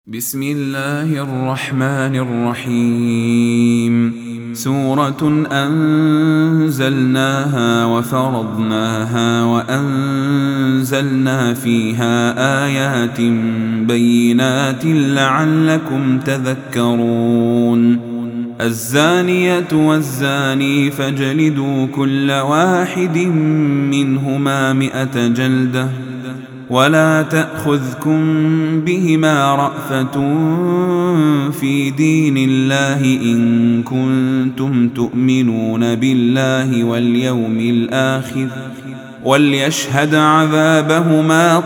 بسم الله الرحمن الرحيم. سورة أنزلناها وفرضناها وأنزلنا فيها آيات بينات لعلكم تذكرون. الزانية والزاني فاجلدوا كل واحد منهما 100 جلدة ولا تأخذكم بهما رأفة في دين الله إن كنتم تؤمنون بالله واليوم الآخر وليشهد عذابهما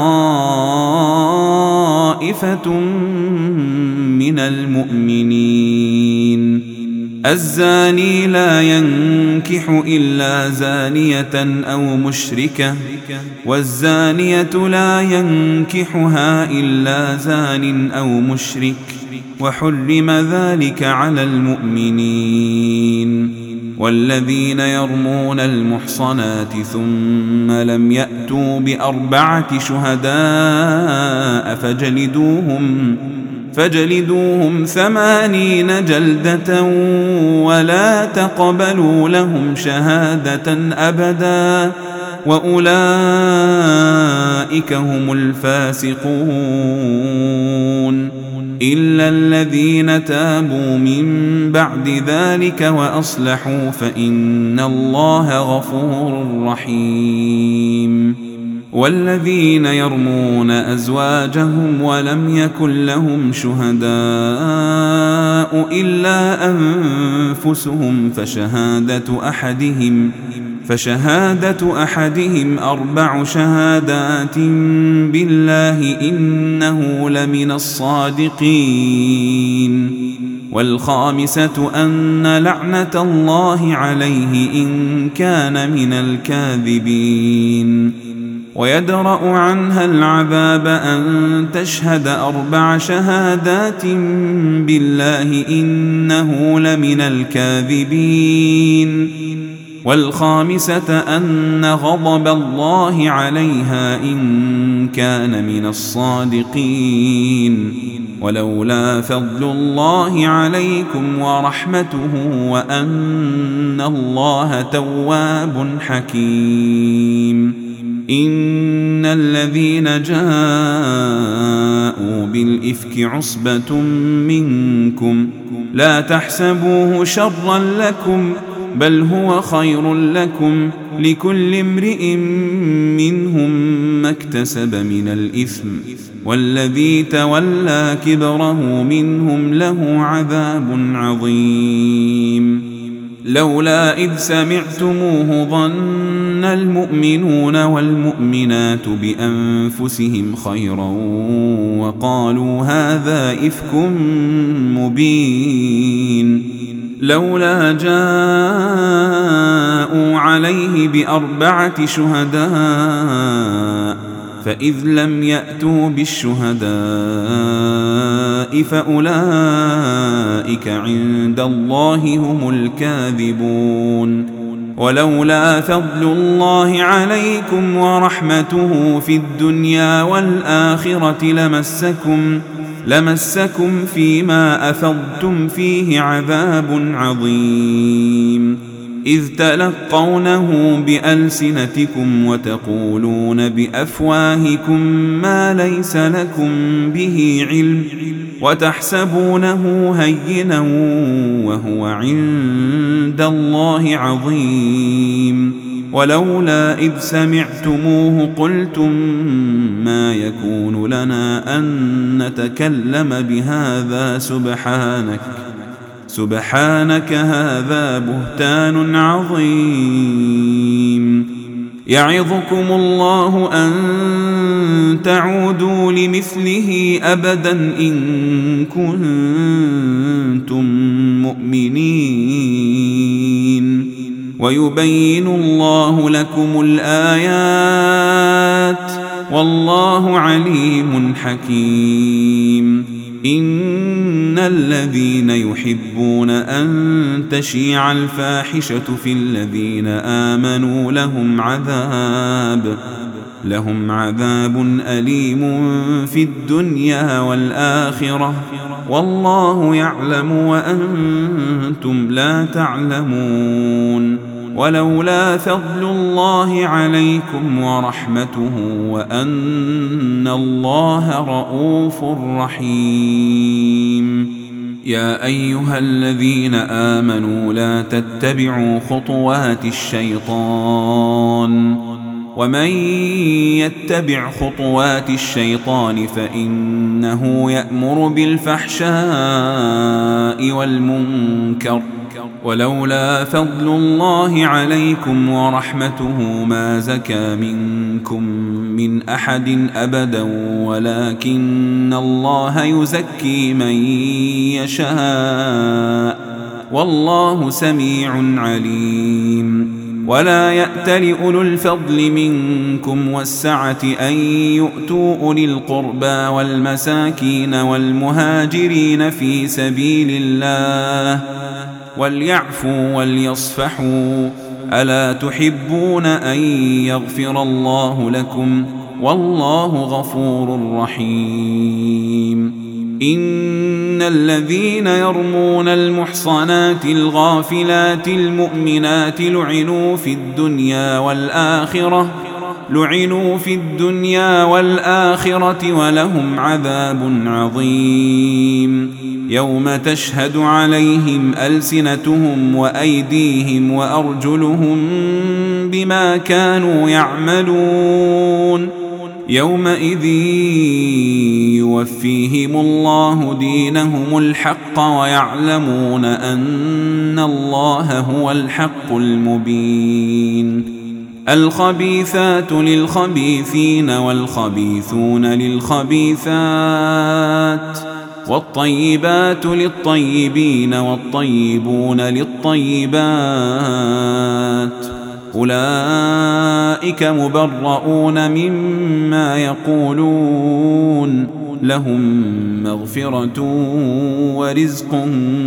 طائفة من المؤمنين. الزاني لا ينكح إلا زانية أو مشركة والزانية لا ينكحها إلا زان أو مشرك وحرم ذلك على المؤمنين. والذين يرمون المحصنات ثم لم يأتوا ب4 شهداء فاجلدوهم 80 جلدة ولا تقبلوا لهم شهادة أبدا وأولئك هم الفاسقون إلا الذين تابوا من بعد ذلك وأصلحوا فإن الله غفور رحيم. والذين يرمون أزواجهم ولم يكن لهم شهداء إلا أنفسهم فشهادة أحدهم 4 شهادات بالله إنه لمن الصادقين. والخامسة أن لعنة الله عليه إن كان من الكاذبين. ويدرأ عنها العذاب أن تشهد 4 شهادات بالله إنه لمن الكاذبين. والخامسة أن غضب الله عليها إن كان من الصادقين. ولولا فضل الله عليكم ورحمته وأن الله تواب حكيم. إن الذين جاءوا بالإفك عصبة منكم لا تحسبوه شرا لكم بل هو خير لكم لكل امرئ منهم ما اكتسب من الإثم والذي تولى كبره منهم له عذاب عظيم. لولا إذ سمعتموه ظن المؤمنون والمؤمنات بأنفسهم خيرا وقالوا هذا إفك مبين. لولا جاءوا عليه ب4 شهداء فإذ لم يأتوا بالشهداء فأولئك عند الله هم الكاذبون. ولولا فضل الله عليكم ورحمته في الدنيا والآخرة لمسكم فيما أفضتم فيه عذاب عظيم. إذ تلقونه بألسنتكم وتقولون بأفواهكم ما ليس لكم به علم وتحسبونه هينا وهو عند الله عظيم. ولولا إذ سمعتموه قلتم ما يكون لنا أن نتكلم بهذا سبحانك هذا بهتان عظيم. يعظكم الله أن تعودوا لمثله أبدا إن كنتم مؤمنين ويبين الله لكم الآيات والله عليم حكيم. إن الذين يحبون أن تشيع الفاحشة في الذين آمنوا لهم عذاب أليم في الدنيا والآخرة والله يعلم وأنتم لا تعلمون. ولولا فضل الله عليكم ورحمته وأن الله رؤوف رحيم. يا أيها الذين آمنوا لا تتبعوا خطوات الشيطان ومن يتبع خطوات الشيطان فإنه يأمر بالفحشاء والمنكر ولولا فضل الله عليكم ورحمته ما زكى منكم من أحد أبدا ولكن الله يزكي من يشاء والله سميع عليم. ولا يأتل أولو الفضل منكم والسعة أن يؤتوا أولي القربى والمساكين والمهاجرين في سبيل الله وليعفوا وليصفحوا ألا تحبون أن يغفر الله لكم والله غفور رحيم. إن الذين يرمون المحصنات الغافلات المؤمنات لعنوا في الدنيا والآخرة ولهم عذاب عظيم. يوم تشهد عليهم ألسنتهم وأيديهم وأرجلهم بما كانوا يعملون يومئذ يوفيهم الله دينهم الحق ويعلمون أن الله هو الحق المبين. الخبيثات للخبيثين والخبيثون للخبيثات والطيبات للطيبين والطيبون للطيبات أولئك مبرؤون مما يقولون لهم مغفرة ورزق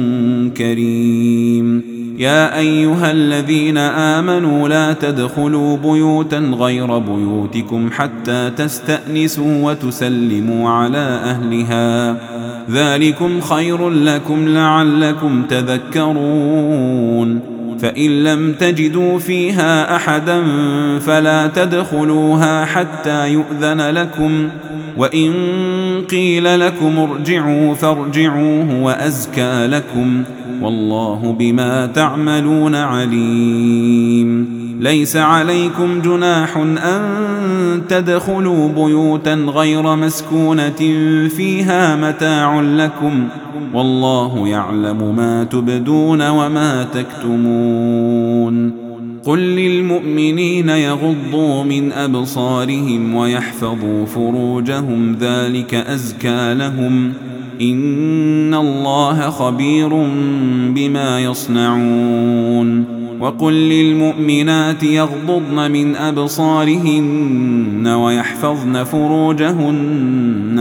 كريم. يا أيها الذين آمنوا لا تدخلوا بيوتا غير بيوتكم حتى تستأنسوا وتسلموا على أهلها ذلكم خير لكم لعلكم تذكرون. فإن لم تجدوا فيها أحدا فلا تدخلوها حتى يؤذن لكم وإن قيل لكم ارجعوا فارجعوه وأزكى لكم والله بما تعملون عليم. ليس عليكم جناح أن تدخلوا بيوتا غير مسكونة فيها متاع لكم والله يعلم ما تبدون وما تكتمون. قل للمؤمنين يغضوا من أبصارهم ويحفظوا فروجهم ذلك أزكى لهم إن الله خبير بما يصنعون. وقل للمؤمنات يغضضن من أبصارهن ويحفظن فروجهن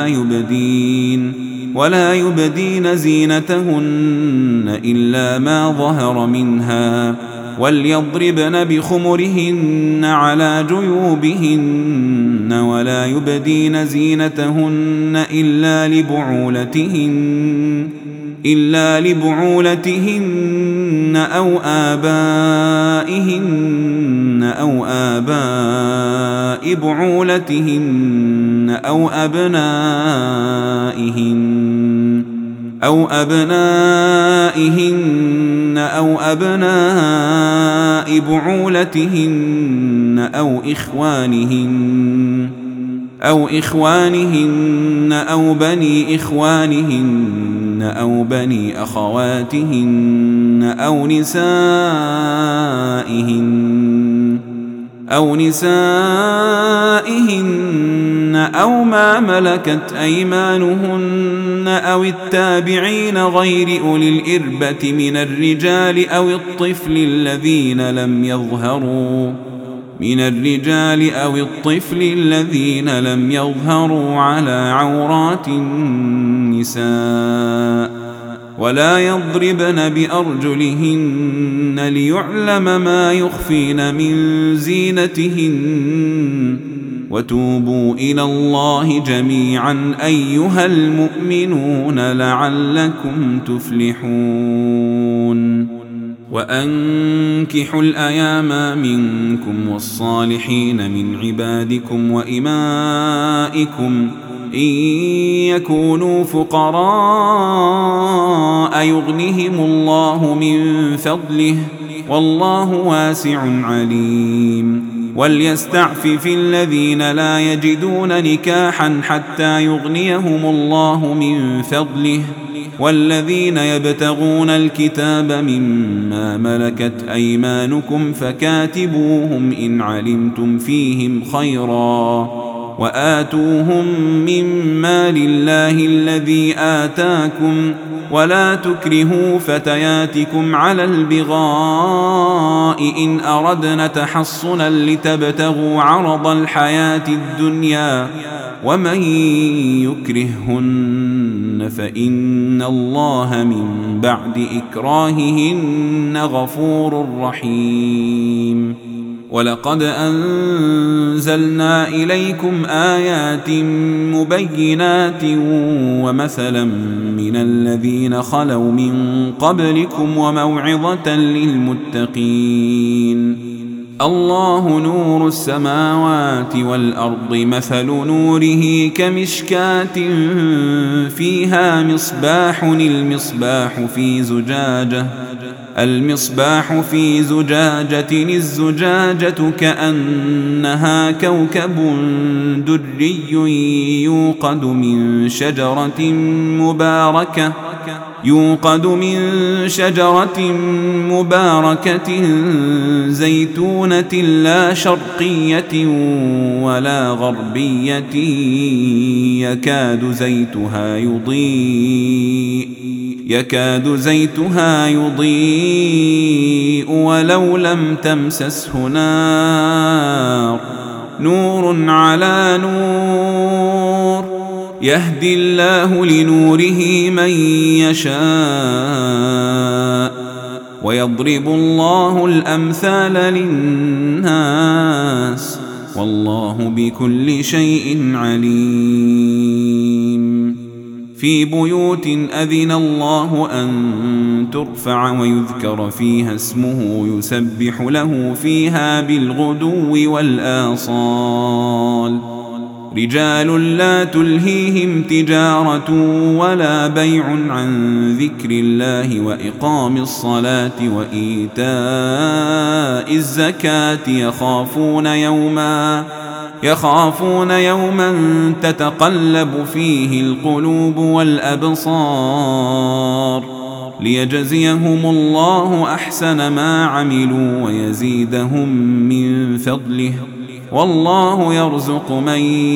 ولا يبدين زينتهن إلا ما ظهر منها وليضربن بخمرهن على جيوبهن ولا يبدين زينتهن إلا لبعولتهن أو آباء بعولتهن أو أبنائهن أو أبناء بعولتهن أو إخوانهن أو بني إخوانهن أو بني أخواتهن أو نسائهن أو ما ملكت أيمانهن أو التابعين غير أولي الإربة من الرجال أو الطفل الذين لم يظهروا على عورات النساء ولا يضربن بأرجلهن ليعلم ما يخفين من زينتهن وتوبوا إلى الله جميعا أيها المؤمنون لعلكم تفلحون وأنكحوا الأيام منكم والصالحين من عبادكم وإمائكم إن يكونوا فقراء يغنهم الله من فضله والله واسع عليم وليستعفف الذين لا يجدون نكاحا حتى يغنيهم الله من فضله والذين يبتغون الكتاب مما ملكت أيمانكم فكاتبوهم إن علمتم فيهم خيرا وآتوهم من مال الله الذي آتاكم ولا تكرهوا فتياتكم على البغاء إن أردنا تحصنا لتبتغوا عرض الحياة الدنيا ومن يكرههن فإن الله من بعد إكراههن غفور رحيم ولقد أنزلنا إليكم آيات مبينات ومثلا من الذين خلوا من قبلكم وموعظة للمتقين الله نور السماوات والأرض مثل نوره كمشكاة فيها مصباح المصباح في زجاجة الزجاجة كأنها كوكب دري يوقد من شجرة مباركة زيتونة لا شرقية ولا غربية يكاد زيتها يضيء ولو لم تمسسه نار نور على نور يهدي الله لنوره من يشاء ويضرب الله الأمثال للناس والله بكل شيء عليم في بيوت أذن الله أن ترفع ويذكر فيها اسمه يسبح له فيها بالغدو والآصال رجال لا تلهيهم تجارة ولا بيع عن ذكر الله وإقام الصلاة وإيتاء الزكاة يخافون يوما تتقلب فيه القلوب والأبصار ليجزيهم الله أحسن ما عملوا ويزيدهم من فضله والله يرزق من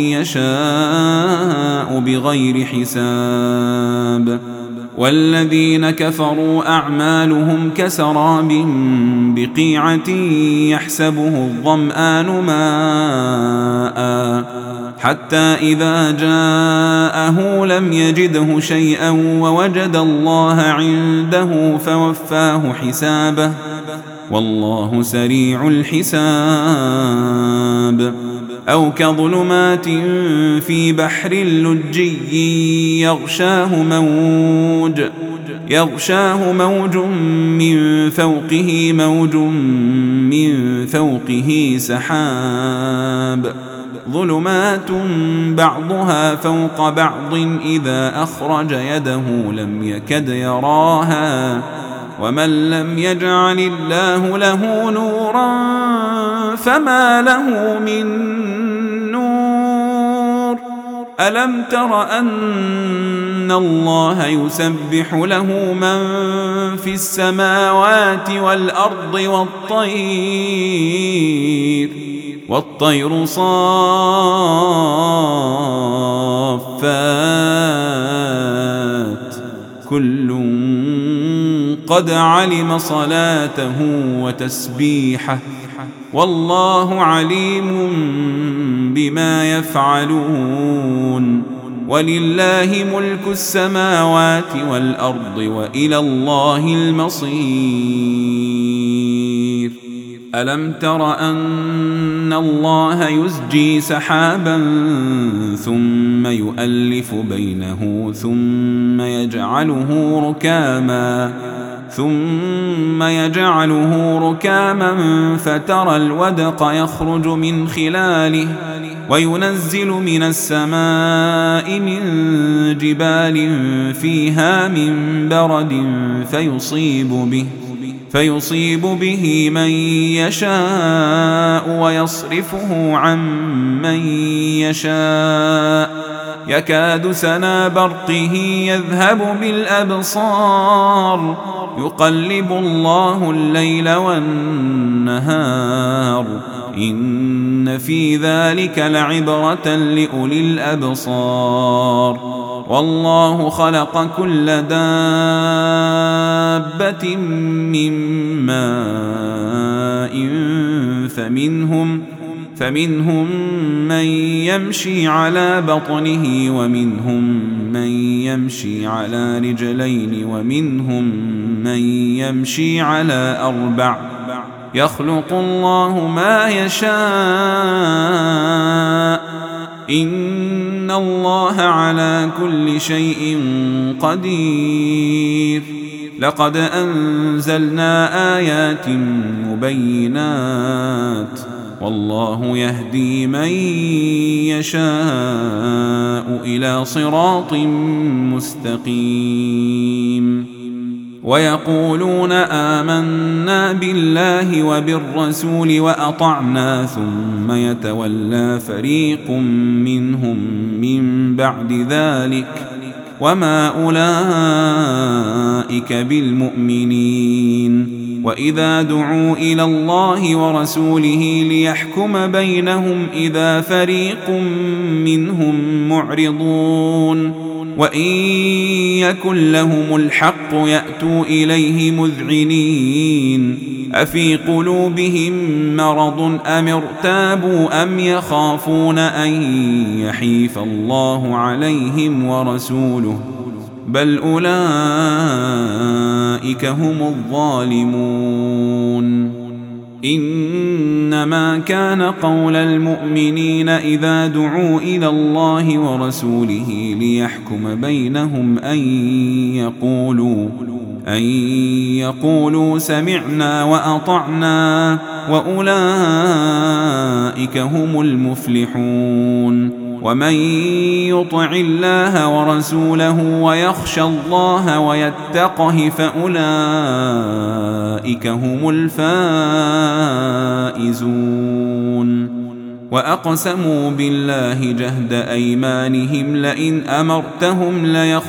يشاء بغير حساب والذين كفروا أعمالهم كسراب بقيعة يحسبه الظمآن ماء حتى إذا جاءه لم يجده شيئا ووجد الله عنده فوفاه حسابه والله سريع الحساب كظلمات في بحر لجي يغشاه موج من فوقه سحاب ظلمات بعضها فوق بعض إذا أخرج يده لم يكد يراها ومن لم يجعل الله له نورا فما له من نور ألم تر أن الله يسبح له من في السماوات والأرض والطير صافات كل قد علم صلاته وتسبيحه والله عليم بما يفعلون ولله ملك السماوات والأرض وإلى الله المصير ألم تر أن الله يزجي سحابا ثم يؤلف بينه ثم يجعله ركاما فترى الودق يخرج من خلاله وينزل من السماء من جبال فيها من برد فيصيب به من يشاء ويصرفه عن من يشاء يكاد سنا برقه يذهب بالأبصار يقلب الله الليل والنهار إن في ذلك لعبرة لأولي الأبصار والله خلق كل دابة من ماء فمنهم من يمشي على بطنه ومنهم من يمشي على رجلين ومنهم من يمشي على أربع يخلق الله ما يشاء إن الله على كل شيء قدير لقد أنزلنا آيات مبينات والله يهدي من يشاء إلى صراط مستقيم ويقولون آمنا بالله وبالرسول وأطعنا ثم يتولى فريق منهم من بعد ذلك وما أولئك بالمؤمنين وإذا دعوا إلى الله ورسوله ليحكم بينهم إذا فريق منهم معرضون وإن يكن لهم الحق يأتوا إليه مذعنين أفي قلوبهم مرض أم ارتابوا أم يخافون أن يحيف الله عليهم ورسوله بل أولئك هم الظالمون إنما كان قول المؤمنين إذا دعوا إلى الله ورسوله ليحكم بينهم أن يقولوا سمعنا وأطعنا وأولئك هم المفلحون ومن يطع الله ورسوله ويخشى الله ويتقه فأولئك هم الفائزون وأقسموا بالله جهد أيمانهم لئن أمرتهم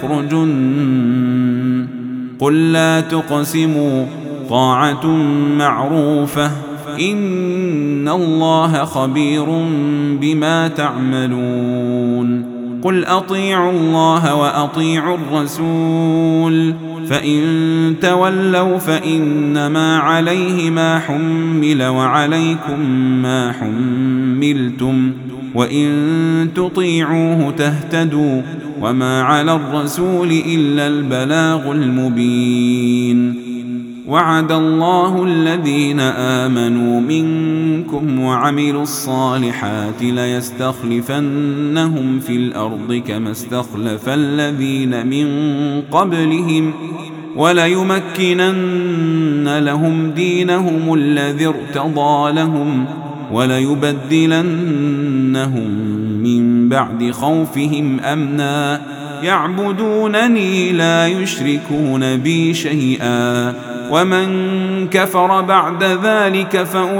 ليخرجن قل لا تقسموا طاعة معروفة إن الله خبير بما تعملون قل أطيعوا الله وأطيعوا الرسول فإن تولوا فإنما عليه ما حمل وعليكم ما حملتم وإن تطيعوه تهتدوا وما على الرسول إلا البلاغ المبين وعد الله الذين آمنوا منكم وعملوا الصالحات ليستخلفنهم في الأرض كما استخلف الذين من قبلهم وليمكنن لهم دينهم الذي ارتضى لهم وليبدلنهم من بعد خوفهم أمنا يعبدونني لا يشركون بي شيئا ومن كفر بعد ذلك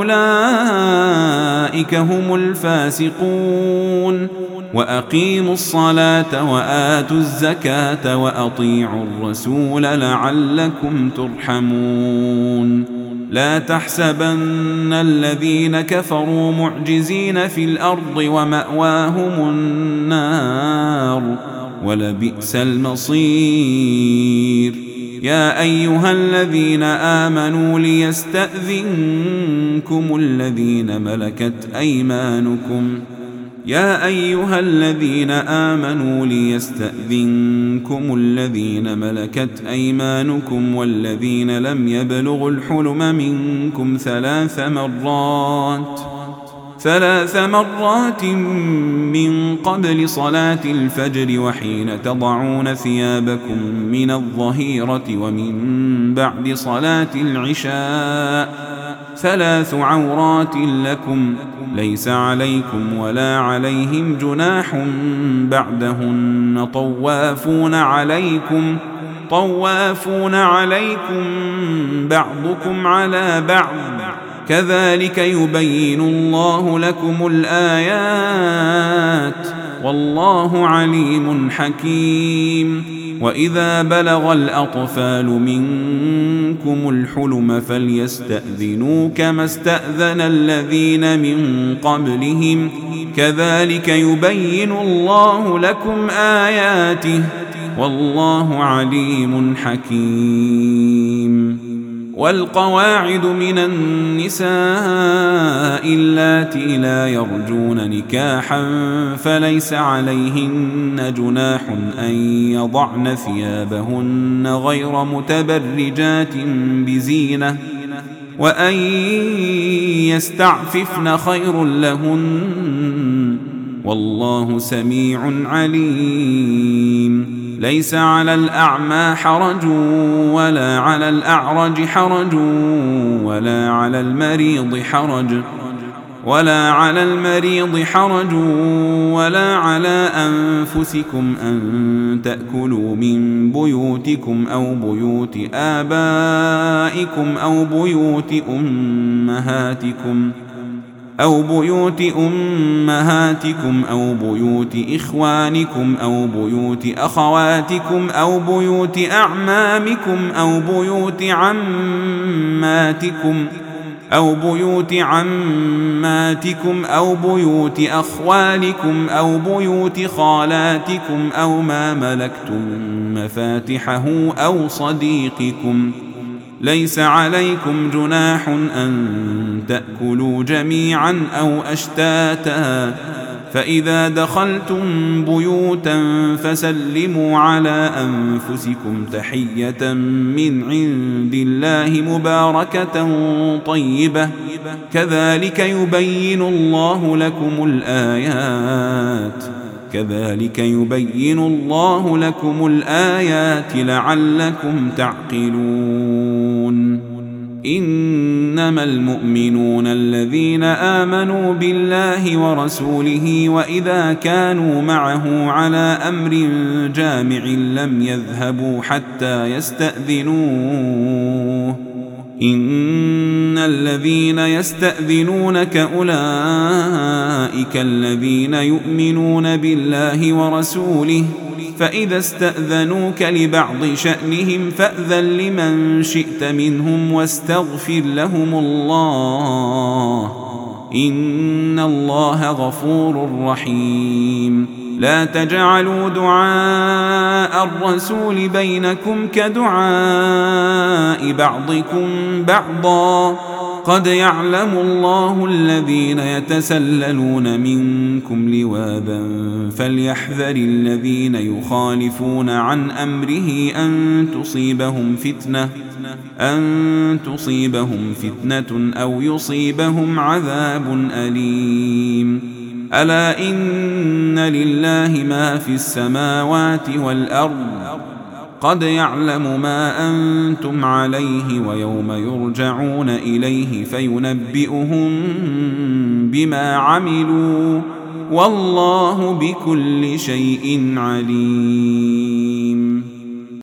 فأولئك هم الفاسقون وأقيموا الصلاة وآتوا الزكاة وأطيعوا الرسول لعلكم ترحمون لا تحسبن الذين كفروا معجزين في الأرض ومأواهم النار ولبئس المصير يا أيها الذين آمنوا ليستأذنكم الذين ملكت أيمانكم يا أيها الذين آمنوا ليستأذنكم الذين ملكت أيمانكم والذين لم يبلغوا الحلم منكم ثلاث مرات من قبل صلاة الفجر وحين تضعون ثيابكم من الظهيرة ومن بعد صلاة العشاء 3 عورات لكم ليس عليكم ولا عليهم جناح بعدهن طوافون عليكم بعضكم على بعض كذلك يبين الله لكم الآيات والله عليم حكيم. وإذا بلغ الأطفال منكم الحلم فليستأذنوا كما استأذن الذين من قبلهم كذلك يبين الله لكم آياته والله عليم حكيم. والقواعد من النساء اللاتي لا يرجون نكاحا فليس عليهن جناح أن يضعن ثيابهن غير متبرجات بزينة وأن يستعففن خير لهن والله سميع عليم. ليس على الأعمى حرج ولا على الأعرج حرج ولا على المريض حرج ولا على أنفسكم أن تأكلوا من بيوتكم أو بيوت آبائكم أو بيوت أمهاتكم أو بيوت إخوانكم أو بيوت أخواتكم أو بيوت أعمامكم أو بيوت عماتكم أو بيوت أخوالكم أو بيوت خالاتكم أو ما ملكتم مفاتحه أو صديقكم. ليس عليكم جناح أن تأكلوا جميعا أو أشتاتا فإذا دخلتم بيوتا فسلموا على أنفسكم تحية من عند الله مباركة طيبة كذلك يبين الله لكم الآيات لعلكم تعقلون. إنما المؤمنون الذين آمنوا بالله ورسوله وإذا كانوا معه على أمر جامع لم يذهبوا حتى يستأذنوه إن الذين يستأذنونك أولئك الذين يؤمنون بالله ورسوله فإذا استأذنوك لبعض شأنهم فأذن لمن شئت منهم واستغفر لهم الله إن الله غفور رحيم. لا تجعلوا دعاء الرسول بينكم كدعاء بعضكم بعضا قد يعلم الله الذين يتسللون منكم لواذا فليحذر الذين يخالفون عن أمره أن تصيبهم فتنة أو يصيبهم عذاب أليم. ألا إن لله ما في السماوات والأرض قد يعلم ما أنتم عليه ويوم يرجعون إليه فينبئهم بما عملوا والله بكل شيء عليم.